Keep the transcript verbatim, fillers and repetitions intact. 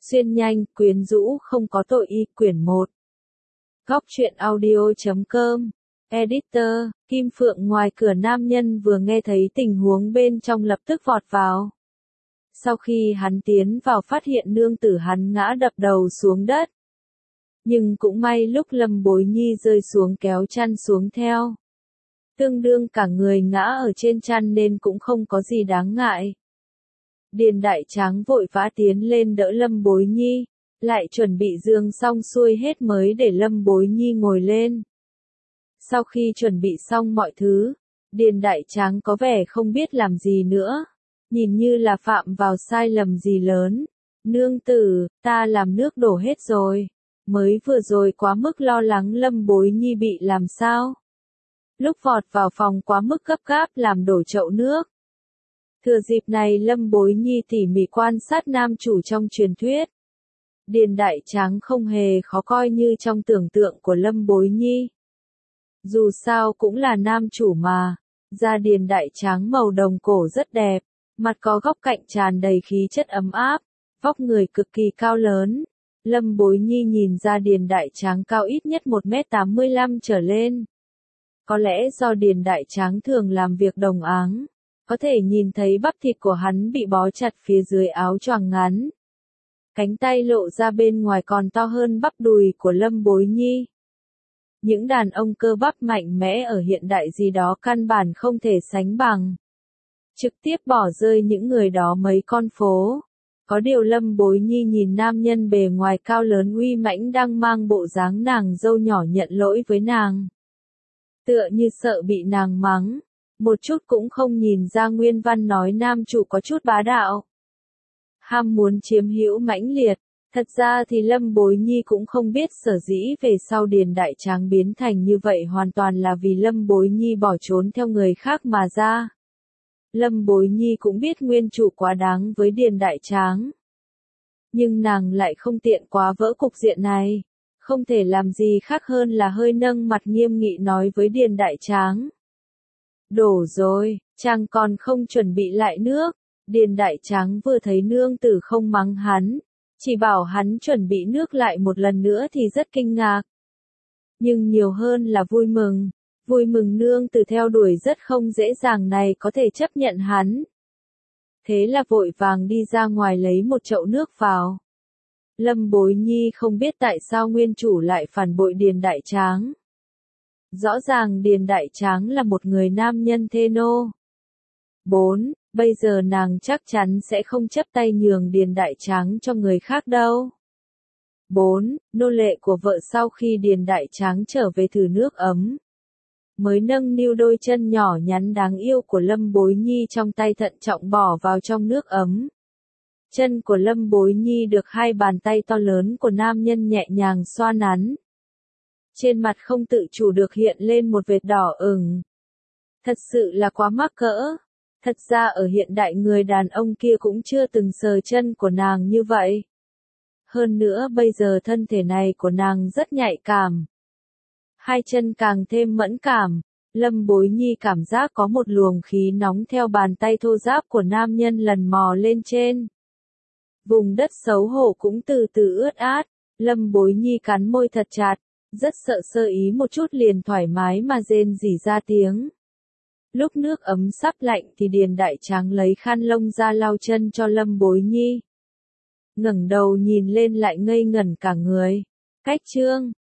Xuyên nhanh, quyến rũ không có tội y, quyển một. Góc truyện audio chấm com. Editor, Kim Phượng ngoài cửa nam nhân vừa nghe thấy tình huống bên trong lập tức vọt vào. Sau khi hắn tiến vào phát hiện nương tử hắn ngã đập đầu xuống đất. Nhưng cũng may lúc Lâm Bối Nhi rơi xuống kéo chăn xuống theo. Tương đương cả người ngã ở trên chăn nên cũng không có gì đáng ngại. Điền Đại Tráng vội vã tiến lên đỡ Lâm Bối Nhi, lại chuẩn bị giường xong xuôi hết mới để Lâm Bối Nhi ngồi lên. Sau khi chuẩn bị xong mọi thứ, Điền Đại Tráng có vẻ không biết làm gì nữa, nhìn như là phạm vào sai lầm gì lớn. Nương tử, ta làm nước đổ hết rồi, mới vừa rồi quá mức lo lắng Lâm Bối Nhi bị làm sao. Lúc vọt vào phòng quá mức gấp gáp làm đổ chậu nước. Thừa dịp này Lâm Bối Nhi tỉ mỉ quan sát nam chủ trong truyền thuyết. Điền Đại Tráng không hề khó coi như trong tưởng tượng của Lâm Bối Nhi. Dù sao cũng là nam chủ mà, da Điền Đại Tráng màu đồng cổ rất đẹp, mặt có góc cạnh tràn đầy khí chất ấm áp, vóc người cực kỳ cao lớn. Lâm Bối Nhi nhìn ra Điền Đại Tráng cao ít nhất một mét tám mươi lăm trở lên. Có lẽ do Điền Đại Tráng thường làm việc đồng áng, có thể nhìn thấy bắp thịt của hắn bị bó chặt phía dưới áo choàng ngắn. Cánh tay lộ ra bên ngoài còn to hơn bắp đùi của Lâm Bối Nhi. Những đàn ông cơ bắp mạnh mẽ ở hiện đại gì đó căn bản không thể sánh bằng. Trực tiếp bỏ rơi những người đó mấy con phố. Có điều Lâm Bối Nhi nhìn nam nhân bề ngoài cao lớn uy mãnh đang mang bộ dáng nàng dâu nhỏ nhận lỗi với nàng. Tựa như sợ bị nàng mắng, một chút cũng không nhìn ra nguyên văn nói nam chủ có chút bá đạo. Ham muốn chiếm hữu mãnh liệt, thật ra thì Lâm Bối Nhi cũng không biết sở dĩ về sau Điền Đại Tráng biến thành như vậy hoàn toàn là vì Lâm Bối Nhi bỏ trốn theo người khác mà ra. Lâm Bối Nhi cũng biết nguyên chủ quá đáng với Điền Đại Tráng. Nhưng nàng lại không tiện quá vỡ cục diện này, không thể làm gì khác hơn là hơi nâng mặt nghiêm nghị nói với Điền Đại Tráng. Đổ rồi, chàng còn không chuẩn bị lại nước. Điền Đại Tráng vừa thấy nương tử không mắng hắn, chỉ bảo hắn chuẩn bị nước lại một lần nữa thì rất kinh ngạc. Nhưng nhiều hơn là vui mừng, vui mừng nương tử theo đuổi rất không dễ dàng này có thể chấp nhận hắn. Thế là vội vàng đi ra ngoài lấy một chậu nước vào. Lâm Bối Nhi không biết tại sao nguyên chủ lại phản bội Điền Đại Tráng. Rõ ràng Điền Đại Tráng là một người nam nhân thê nô. bốn. Bây giờ nàng chắc chắn sẽ không chấp tay nhường Điền Đại Tráng cho người khác đâu. bốn. Nô lệ của vợ sau khi Điền Đại Tráng trở về thử nước ấm, mới nâng niu đôi chân nhỏ nhắn đáng yêu của Lâm Bối Nhi trong tay thận trọng bỏ vào trong nước ấm. Chân của Lâm Bối Nhi được hai bàn tay to lớn của nam nhân nhẹ nhàng xoa nắn. Trên mặt không tự chủ được hiện lên một vệt đỏ ửng. Thật sự là quá mắc cỡ. Thật ra ở hiện đại người đàn ông kia cũng chưa từng sờ chân của nàng như vậy. Hơn nữa bây giờ thân thể này của nàng rất nhạy cảm. Hai chân càng thêm mẫn cảm. Lâm Bối Nhi cảm giác có một luồng khí nóng theo bàn tay thô ráp của nam nhân lần mò lên trên. Vùng đất xấu hổ cũng từ từ ướt át. Lâm Bối Nhi cắn môi thật chặt, rất sợ sơ ý một chút liền thoải mái mà rên rỉ ra tiếng. Lúc nước ấm sắp lạnh thì Điền Đại Tráng lấy khăn lông ra lau chân cho Lâm Bối Nhi. Ngẩng đầu nhìn lên lại ngây ngẩn cả người. Cách chương